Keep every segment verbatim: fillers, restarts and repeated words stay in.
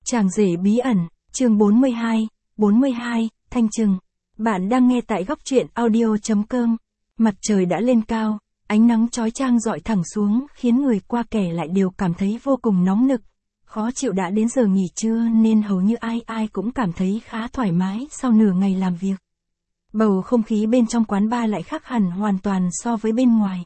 Chàng rể bí ẩn, chương bốn mươi hai, bốn mươi hai, Thanh Trừng. Bạn đang nghe tại góc truyện audio chấm com. Mặt trời đã lên cao, ánh nắng chói chang rọi thẳng xuống khiến người qua kẻ lại đều cảm thấy vô cùng nóng nực. Khó chịu đã đến giờ nghỉ trưa nên hầu như ai ai cũng cảm thấy khá thoải mái sau nửa ngày làm việc. Bầu không khí bên trong quán bar lại khác hẳn hoàn toàn so với bên ngoài.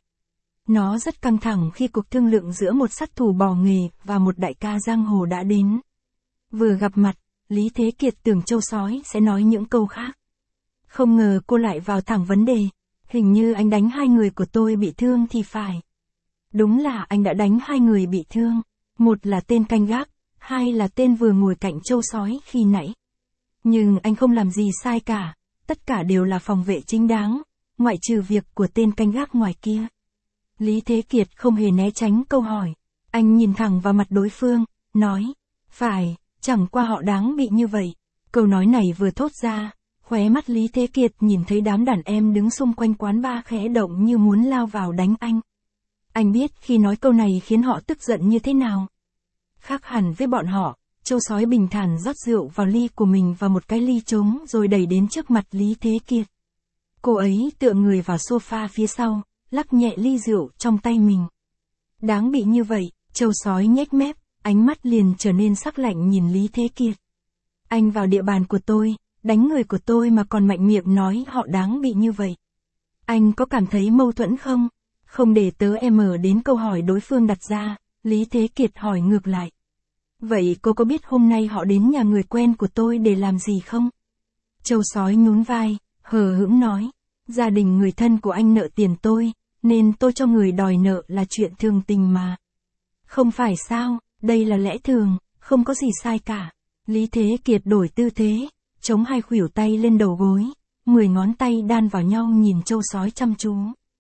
Nó rất căng thẳng khi cuộc thương lượng giữa một sát thủ bỏ nghề và một đại ca giang hồ đã đến. Vừa gặp mặt, Lý Thế Kiệt tưởng Châu Sói sẽ nói những câu khác. Không ngờ cô lại vào thẳng vấn đề. Hình như anh đánh hai người của tôi bị thương thì phải. Đúng là anh đã đánh hai người bị thương. Một là tên canh gác, hai là tên vừa ngồi cạnh Châu Sói khi nãy. Nhưng anh không làm gì sai cả, tất cả đều là phòng vệ chính đáng, ngoại trừ việc của tên canh gác ngoài kia. Lý Thế Kiệt không hề né tránh câu hỏi. Anh nhìn thẳng vào mặt đối phương, nói, phải, chẳng qua họ đáng bị như vậy. Câu nói này vừa thốt ra, khóe mắt Lý Thế Kiệt nhìn thấy đám đàn em đứng xung quanh quán bar khẽ động như muốn lao vào đánh anh. Anh biết khi nói câu này khiến họ tức giận như thế nào. Khác hẳn với bọn họ, Châu Sói bình thản rót rượu vào ly của mình và một cái ly trống rồi đẩy đến trước mặt Lý Thế Kiệt. Cô ấy tựa người vào sofa phía sau, lắc nhẹ ly rượu trong tay mình. Đáng bị như vậy, Châu Sói nhếch mép, ánh mắt liền trở nên sắc lạnh nhìn Lý Thế Kiệt. Anh vào địa bàn của tôi, đánh người của tôi mà còn mạnh miệng nói họ đáng bị như vậy. Anh có cảm thấy mâu thuẫn không? Không để tớ em mở đến câu hỏi đối phương đặt ra, Lý Thế Kiệt hỏi ngược lại. Vậy cô có biết hôm nay họ đến nhà người quen của tôi để làm gì không? Châu Sói nhún vai, hờ hững nói, gia đình người thân của anh nợ tiền tôi, nên tôi cho người đòi nợ là chuyện thường tình mà. Không phải sao, đây là lẽ thường, không có gì sai cả. Lý Thế Kiệt đổi tư thế, chống hai khuỷu tay lên đầu gối, mười ngón tay đan vào nhau nhìn Châu Sói chăm chú.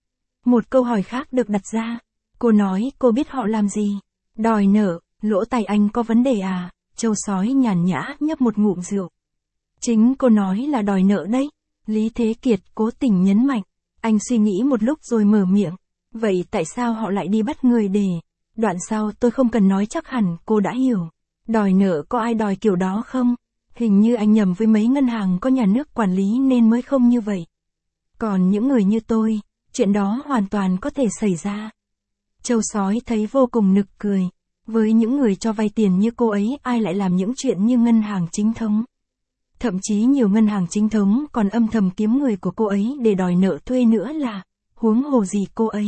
Một câu hỏi khác được đặt ra, cô nói cô biết họ làm gì? Đòi nợ, lỗ tai anh có vấn đề à? Châu Sói nhàn nhã nhấp một ngụm rượu. Chính cô nói là đòi nợ đấy. Lý Thế Kiệt cố tình nhấn mạnh. Anh suy nghĩ một lúc rồi mở miệng. Vậy tại sao họ lại đi bắt người để... Đoạn sau tôi không cần nói chắc hẳn cô đã hiểu. Đòi nợ có ai đòi kiểu đó không? Hình như anh nhầm với mấy ngân hàng có nhà nước quản lý nên mới không như vậy. Còn những người như tôi, chuyện đó hoàn toàn có thể xảy ra. Châu Sói thấy vô cùng nực cười. Với những người cho vay tiền như cô ấy ai lại làm những chuyện như ngân hàng chính thống. Thậm chí nhiều ngân hàng chính thống còn âm thầm kiếm người của cô ấy để đòi nợ thuê nữa là, huống hồ gì cô ấy.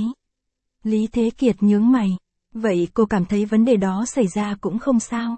Lý Thế Kiệt nhướng mày. Vậy cô cảm thấy vấn đề đó xảy ra cũng không sao?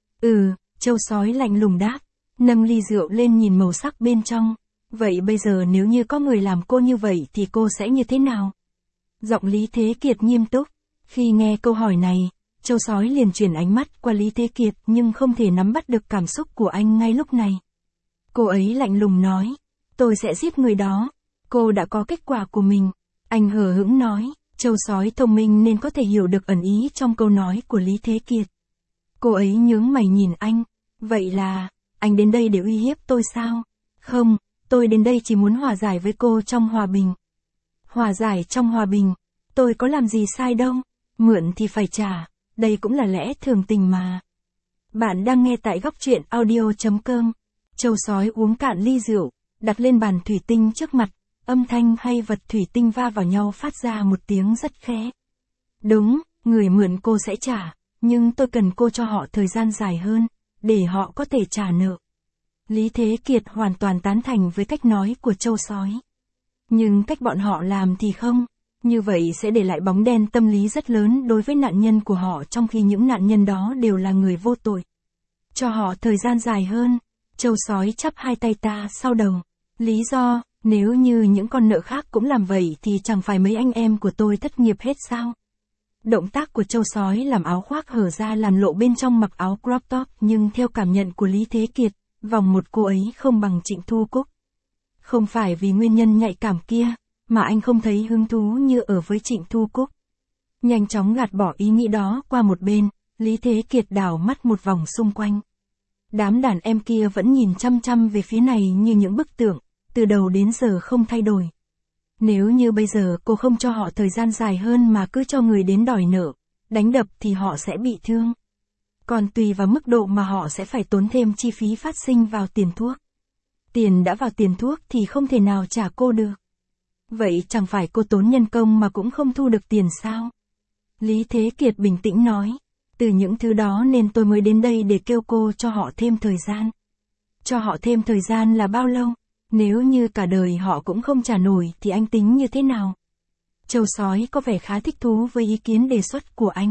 Ừ, Châu Sói lạnh lùng đáp, nâng ly rượu lên nhìn màu sắc bên trong. Vậy bây giờ nếu như có người làm cô như vậy thì cô sẽ như thế nào? Giọng Lý Thế Kiệt nghiêm túc. Khi nghe câu hỏi này, Châu Sói liền chuyển ánh mắt qua Lý Thế Kiệt nhưng không thể nắm bắt được cảm xúc của anh ngay lúc này. Cô ấy lạnh lùng nói, tôi sẽ giết người đó. Cô đã có kết quả của mình. Anh hờ hững nói, Châu Sói thông minh nên có thể hiểu được ẩn ý trong câu nói của Lý Thế Kiệt. Cô ấy nhướng mày nhìn anh, vậy là, anh đến đây để uy hiếp tôi sao? Không, tôi đến đây chỉ muốn hòa giải với cô trong hòa bình. Hòa giải trong hòa bình, tôi có làm gì sai đâu, mượn thì phải trả, đây cũng là lẽ thường tình mà. Bạn đang nghe tại góc truyện audio chấm com. Châu Sói uống cạn ly rượu, đặt lên bàn thủy tinh trước mặt, âm thanh hay vật thủy tinh va vào nhau phát ra một tiếng rất khẽ. Đúng, người mượn cô sẽ trả, nhưng tôi cần cô cho họ thời gian dài hơn, để họ có thể trả nợ. Lý Thế Kiệt hoàn toàn tán thành với cách nói của Châu Sói. Nhưng cách bọn họ làm thì không, như vậy sẽ để lại bóng đen tâm lý rất lớn đối với nạn nhân của họ trong khi những nạn nhân đó đều là người vô tội. Cho họ thời gian dài hơn, Châu Sói chắp hai tay ta sau đầu. Lý do, nếu như những con nợ khác cũng làm vậy thì chẳng phải mấy anh em của tôi thất nghiệp hết sao? Động tác của Châu Sói làm áo khoác hở ra làm lộ bên trong mặc áo crop top nhưng theo cảm nhận của Lý Thế Kiệt, vòng một cô ấy không bằng Trịnh Thu Cúc. Không phải vì nguyên nhân nhạy cảm kia, mà anh không thấy hứng thú như ở với Trịnh Thu Cúc. Nhanh chóng gạt bỏ ý nghĩ đó qua một bên, Lý Thế Kiệt đảo mắt một vòng xung quanh. Đám đàn em kia vẫn nhìn chăm chăm về phía này như những bức tượng, từ đầu đến giờ không thay đổi. Nếu như bây giờ cô không cho họ thời gian dài hơn mà cứ cho người đến đòi nợ, đánh đập thì họ sẽ bị thương. Còn tùy vào mức độ mà họ sẽ phải tốn thêm chi phí phát sinh vào tiền thuốc. Tiền đã vào tiền thuốc thì không thể nào trả cô được. Vậy chẳng phải cô tốn nhân công mà cũng không thu được tiền sao? Lý Thế Kiệt bình tĩnh nói. Từ những thứ đó nên tôi mới đến đây để kêu cô cho họ thêm thời gian. Cho họ thêm thời gian là bao lâu? Nếu như cả đời họ cũng không trả nổi thì anh tính như thế nào? Châu sói có vẻ khá thích thú với ý kiến đề xuất của anh.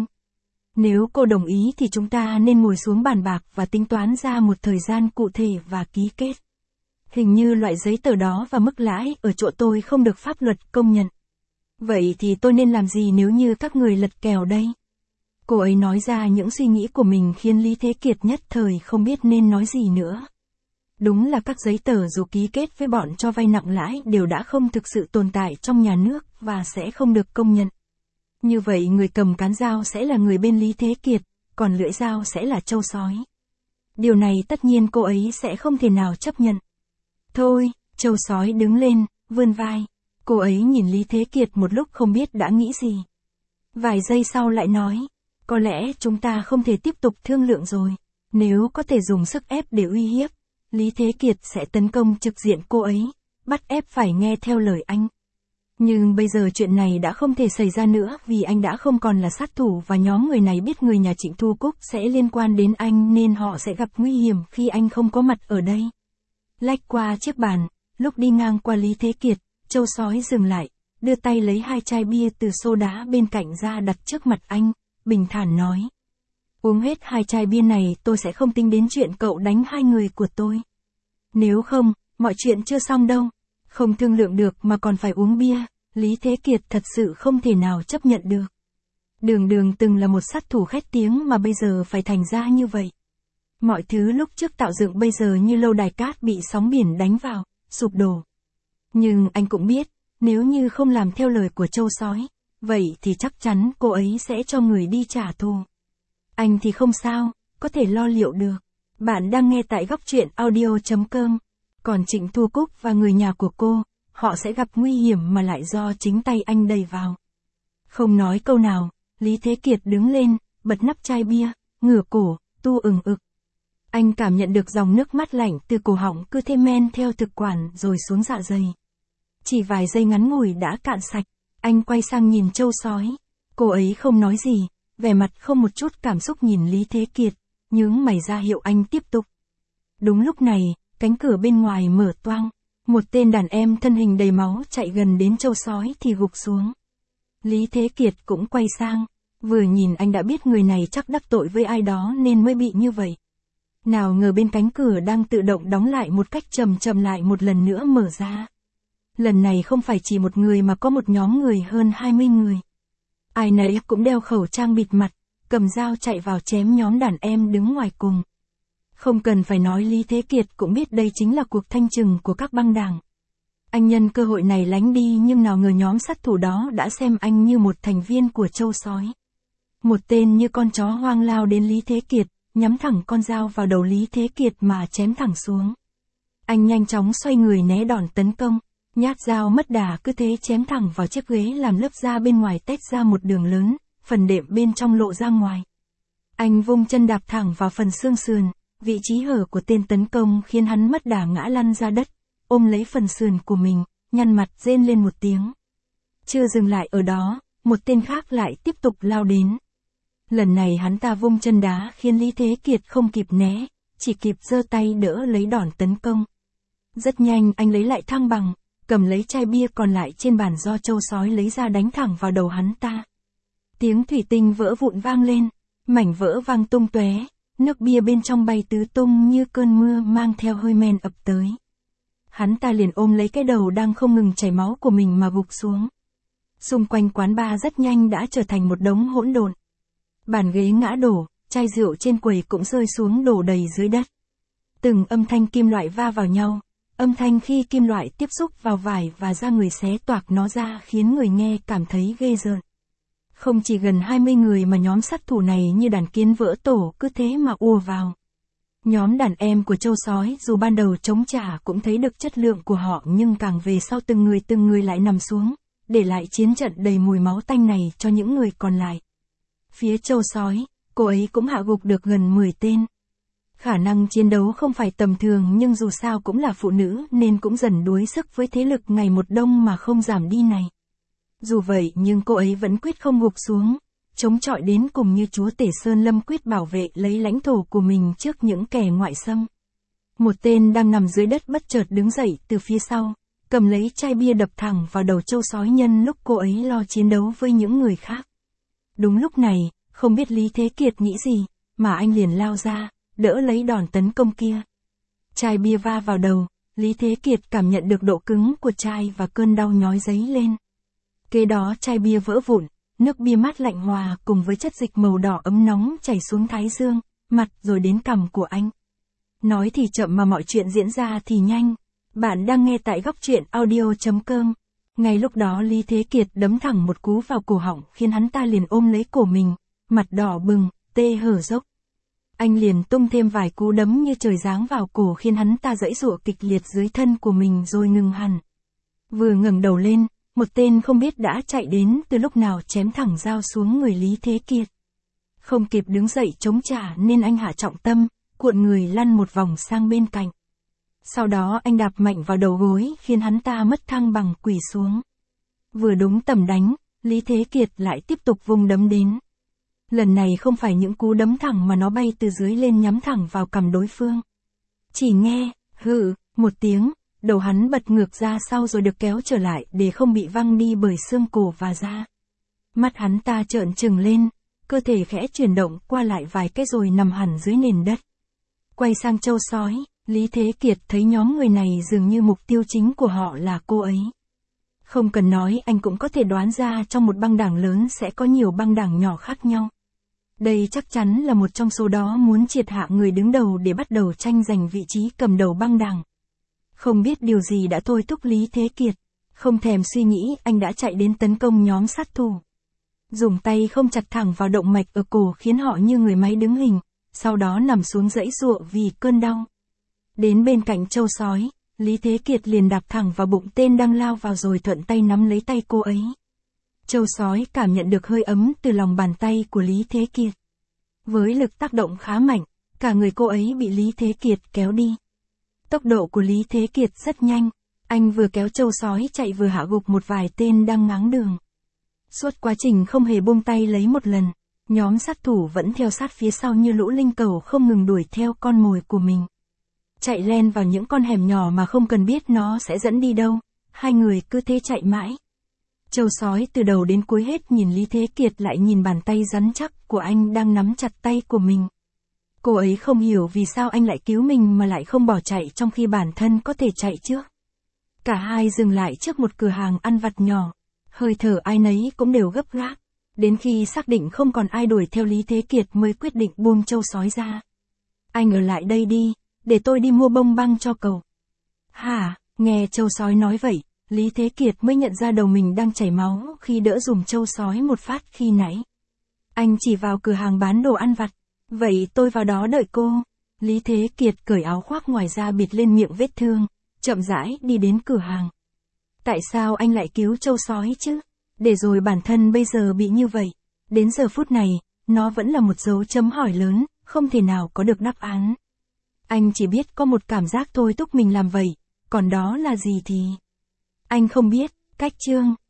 Nếu cô đồng ý thì chúng ta nên ngồi xuống bàn bạc và tính toán ra một thời gian cụ thể và ký kết. Hình như loại giấy tờ đó và mức lãi ở chỗ tôi không được pháp luật công nhận. Vậy thì tôi nên làm gì nếu như các người lật kèo đây? Cô ấy nói ra những suy nghĩ của mình khiến Lý Thế Kiệt nhất thời không biết nên nói gì nữa. Đúng là các giấy tờ dù ký kết với bọn cho vay nặng lãi đều đã không thực sự tồn tại trong nhà nước và sẽ không được công nhận. Như vậy người cầm cán dao sẽ là người bên Lý Thế Kiệt, còn lưỡi dao sẽ là Châu sói. Điều này tất nhiên cô ấy sẽ không thể nào chấp nhận. Thôi, Châu sói đứng lên, vươn vai. Cô ấy nhìn Lý Thế Kiệt một lúc không biết đã nghĩ gì. Vài giây sau lại nói, có lẽ chúng ta không thể tiếp tục thương lượng rồi. Nếu có thể dùng sức ép để uy hiếp, Lý Thế Kiệt sẽ tấn công trực diện cô ấy, bắt ép phải nghe theo lời anh. Nhưng bây giờ chuyện này đã không thể xảy ra nữa vì anh đã không còn là sát thủ và nhóm người này biết người nhà Trịnh Thu Cúc sẽ liên quan đến anh nên họ sẽ gặp nguy hiểm khi anh không có mặt ở đây. Lách qua chiếc bàn, lúc đi ngang qua Lý Thế Kiệt, Châu sói dừng lại, đưa tay lấy hai chai bia từ xô đá bên cạnh ra đặt trước mặt anh, bình thản nói. Uống hết hai chai bia này tôi sẽ không tính đến chuyện cậu đánh hai người của tôi. Nếu không, mọi chuyện chưa xong đâu. Không thương lượng được mà còn phải uống bia, Lý Thế Kiệt thật sự không thể nào chấp nhận được. Đường Đường từng là một sát thủ khét tiếng mà bây giờ phải thành ra như vậy. Mọi thứ lúc trước tạo dựng bây giờ như lâu đài cát bị sóng biển đánh vào, sụp đổ. Nhưng anh cũng biết, nếu như không làm theo lời của Châu sói, vậy thì chắc chắn cô ấy sẽ cho người đi trả thù. Anh thì không sao, có thể lo liệu được. Bạn đang nghe tại góc truyện audio chấm com. Còn Trịnh Thu Cúc và người nhà của cô, họ sẽ gặp nguy hiểm mà lại do chính tay anh đẩy vào. Không nói câu nào, Lý Thế Kiệt đứng lên, bật nắp chai bia, ngửa cổ, tu ừng ực. Anh cảm nhận được dòng nước mắt lạnh từ cổ họng cứ thêm men theo thực quản rồi xuống dạ dày. Chỉ vài giây ngắn ngủi đã cạn sạch, anh quay sang nhìn Châu sói. Cô ấy không nói gì, vẻ mặt không một chút cảm xúc nhìn Lý Thế Kiệt, nhướng mày ra hiệu anh tiếp tục. Đúng lúc này, cánh cửa bên ngoài mở toang, một tên đàn em thân hình đầy máu chạy gần đến Châu sói thì gục xuống. Lý Thế Kiệt cũng quay sang, vừa nhìn anh đã biết người này chắc đắc tội với ai đó nên mới bị như vậy. Nào ngờ bên cánh cửa đang tự động đóng lại một cách chậm chậm lại một lần nữa mở ra. Lần này không phải chỉ một người mà có một nhóm người hơn hai mươi người. Ai nấy cũng đeo khẩu trang bịt mặt, cầm dao chạy vào chém nhóm đàn em đứng ngoài cùng. Không cần phải nói Lý Thế Kiệt cũng biết đây chính là cuộc thanh trừng của các băng đảng. Anh nhân cơ hội này lánh đi nhưng nào ngờ nhóm sát thủ đó đã xem anh như một thành viên của Châu sói. Một tên như con chó hoang lao đến Lý Thế Kiệt, nhắm thẳng con dao vào đầu Lý Thế Kiệt mà chém thẳng xuống. Anh nhanh chóng xoay người né đòn tấn công, nhát dao mất đà cứ thế chém thẳng vào chiếc ghế làm lớp da bên ngoài tách ra một đường lớn, phần đệm bên trong lộ ra ngoài. Anh vung chân đạp thẳng vào phần xương sườn, vị trí hở của tên tấn công khiến hắn mất đà ngã lăn ra đất, ôm lấy phần sườn của mình, nhăn mặt rên lên một tiếng. Chưa dừng lại ở đó, một tên khác lại tiếp tục lao đến. Lần này hắn ta vung chân đá khiến Lý Thế Kiệt không kịp né, chỉ kịp giơ tay đỡ lấy đòn tấn công. Rất nhanh anh lấy lại thăng bằng, cầm lấy chai bia còn lại trên bàn do Châu sói lấy ra đánh thẳng vào đầu hắn ta. Tiếng thủy tinh vỡ vụn vang lên, mảnh vỡ vang tung tóe, nước bia bên trong bay tứ tung như cơn mưa mang theo hơi men ập tới. Hắn ta liền ôm lấy cái đầu đang không ngừng chảy máu của mình mà gục xuống. Xung quanh quán bar rất nhanh đã trở thành một đống hỗn độn. Bàn ghế ngã đổ, chai rượu trên quầy cũng rơi xuống đổ đầy dưới đất. Từng âm thanh kim loại va vào nhau, âm thanh khi kim loại tiếp xúc vào vải và da người xé toạc nó ra khiến người nghe cảm thấy ghê rợn. Không chỉ gần hai mươi người mà nhóm sát thủ này như đàn kiến vỡ tổ cứ thế mà ùa vào. Nhóm đàn em của Châu sói dù ban đầu chống trả cũng thấy được chất lượng của họ nhưng càng về sau từng người từng người lại nằm xuống, để lại chiến trận đầy mùi máu tanh này cho những người còn lại. Phía Châu sói, cô ấy cũng hạ gục được gần mười tên. Khả năng chiến đấu không phải tầm thường nhưng dù sao cũng là phụ nữ nên cũng dần đuối sức với thế lực ngày một đông mà không giảm đi này. Dù vậy nhưng cô ấy vẫn quyết không gục xuống, chống chọi đến cùng như chúa tể Sơn Lâm quyết bảo vệ lấy lãnh thổ của mình trước những kẻ ngoại xâm. Một tên đang nằm dưới đất bất chợt đứng dậy từ phía sau, cầm lấy chai bia đập thẳng vào đầu Châu Sói nhân lúc cô ấy lo chiến đấu với những người khác. Đúng lúc này, không biết Lý Thế Kiệt nghĩ gì, mà anh liền lao ra, đỡ lấy đòn tấn công kia. Chai bia va vào đầu, Lý Thế Kiệt cảm nhận được độ cứng của chai và cơn đau nhói dấy lên. Kế đó chai bia vỡ vụn, nước bia mát lạnh hòa cùng với chất dịch màu đỏ ấm nóng chảy xuống thái dương, mặt rồi đến cằm của anh. Nói thì chậm mà mọi chuyện diễn ra thì nhanh. Bạn đang nghe tại góc truyện audio chấm com. Ngay lúc đó Lý Thế Kiệt đấm thẳng một cú vào cổ họng khiến hắn ta liền ôm lấy cổ mình, mặt đỏ bừng, tê hở dốc. Anh liền tung thêm vài cú đấm như trời giáng vào cổ khiến hắn ta giãy giụa kịch liệt dưới thân của mình rồi ngừng hẳn. Vừa ngẩng đầu lên, một tên không biết đã chạy đến từ lúc nào chém thẳng dao xuống người Lý Thế Kiệt. Không kịp đứng dậy chống trả nên anh hạ trọng tâm, cuộn người lăn một vòng sang bên cạnh. Sau đó anh đạp mạnh vào đầu gối khiến hắn ta mất thăng bằng quỳ xuống. Vừa đúng tầm đánh, Lý Thế Kiệt lại tiếp tục vung đấm đến. Lần này không phải những cú đấm thẳng mà nó bay từ dưới lên nhắm thẳng vào cằm đối phương. Chỉ nghe, hự, một tiếng, đầu hắn bật ngược ra sau rồi được kéo trở lại để không bị văng đi bởi xương cổ và da. Mắt hắn ta trợn trừng lên, cơ thể khẽ chuyển động qua lại vài cái rồi nằm hẳn dưới nền đất. Quay sang Châu Sói, Lý Thế Kiệt thấy nhóm người này dường như mục tiêu chính của họ là cô ấy. Không cần nói anh cũng có thể đoán ra trong một băng đảng lớn sẽ có nhiều băng đảng nhỏ khác nhau. Đây chắc chắn là một trong số đó muốn triệt hạ người đứng đầu để bắt đầu tranh giành vị trí cầm đầu băng đảng. Không biết điều gì đã thôi thúc Lý Thế Kiệt, không thèm suy nghĩ anh đã chạy đến tấn công nhóm sát thủ. Dùng tay không chặt thẳng vào động mạch ở cổ khiến họ như người máy đứng hình, sau đó nằm xuống giãy giụa vì cơn đau. Đến bên cạnh Châu Sói, Lý Thế Kiệt liền đạp thẳng vào bụng tên đang lao vào rồi thuận tay nắm lấy tay cô ấy. Châu Sói cảm nhận được hơi ấm từ lòng bàn tay của Lý Thế Kiệt. Với lực tác động khá mạnh, cả người cô ấy bị Lý Thế Kiệt kéo đi. Tốc độ của Lý Thế Kiệt rất nhanh, anh vừa kéo Châu Sói chạy vừa hạ gục một vài tên đang ngáng đường. Suốt quá trình không hề buông tay lấy một lần, nhóm sát thủ vẫn theo sát phía sau như lũ linh cẩu không ngừng đuổi theo con mồi của mình. Chạy len vào những con hẻm nhỏ mà không cần biết nó sẽ dẫn đi đâu, hai người cứ thế chạy mãi. Châu Sói từ đầu đến cuối hết nhìn Lý Thế Kiệt lại nhìn bàn tay rắn chắc của anh đang nắm chặt tay của mình. Cô ấy không hiểu vì sao anh lại cứu mình mà lại không bỏ chạy trong khi bản thân có thể chạy trước. Cả hai dừng lại trước một cửa hàng ăn vặt nhỏ, hơi thở ai nấy cũng đều gấp gáp. Đến khi xác định không còn ai đuổi theo Lý Thế Kiệt mới quyết định buông Châu Sói ra. Anh ở lại đây đi, để tôi đi mua bông băng cho cậu. Hả, nghe Châu Sói nói vậy, Lý Thế Kiệt mới nhận ra đầu mình đang chảy máu khi đỡ dùm Châu Sói một phát khi nãy. Anh chỉ vào cửa hàng bán đồ ăn vặt. Vậy tôi vào đó đợi cô. Lý Thế Kiệt cởi áo khoác ngoài ra bịt lên miệng vết thương, chậm rãi đi đến cửa hàng. Tại sao anh lại cứu Châu Sói chứ? Để rồi bản thân bây giờ bị như vậy. Đến giờ phút này, nó vẫn là một dấu chấm hỏi lớn, không thể nào có được đáp án. Anh chỉ biết có một cảm giác thôi thúc mình làm vậy, còn đó là gì thì... Anh không biết. Cách chương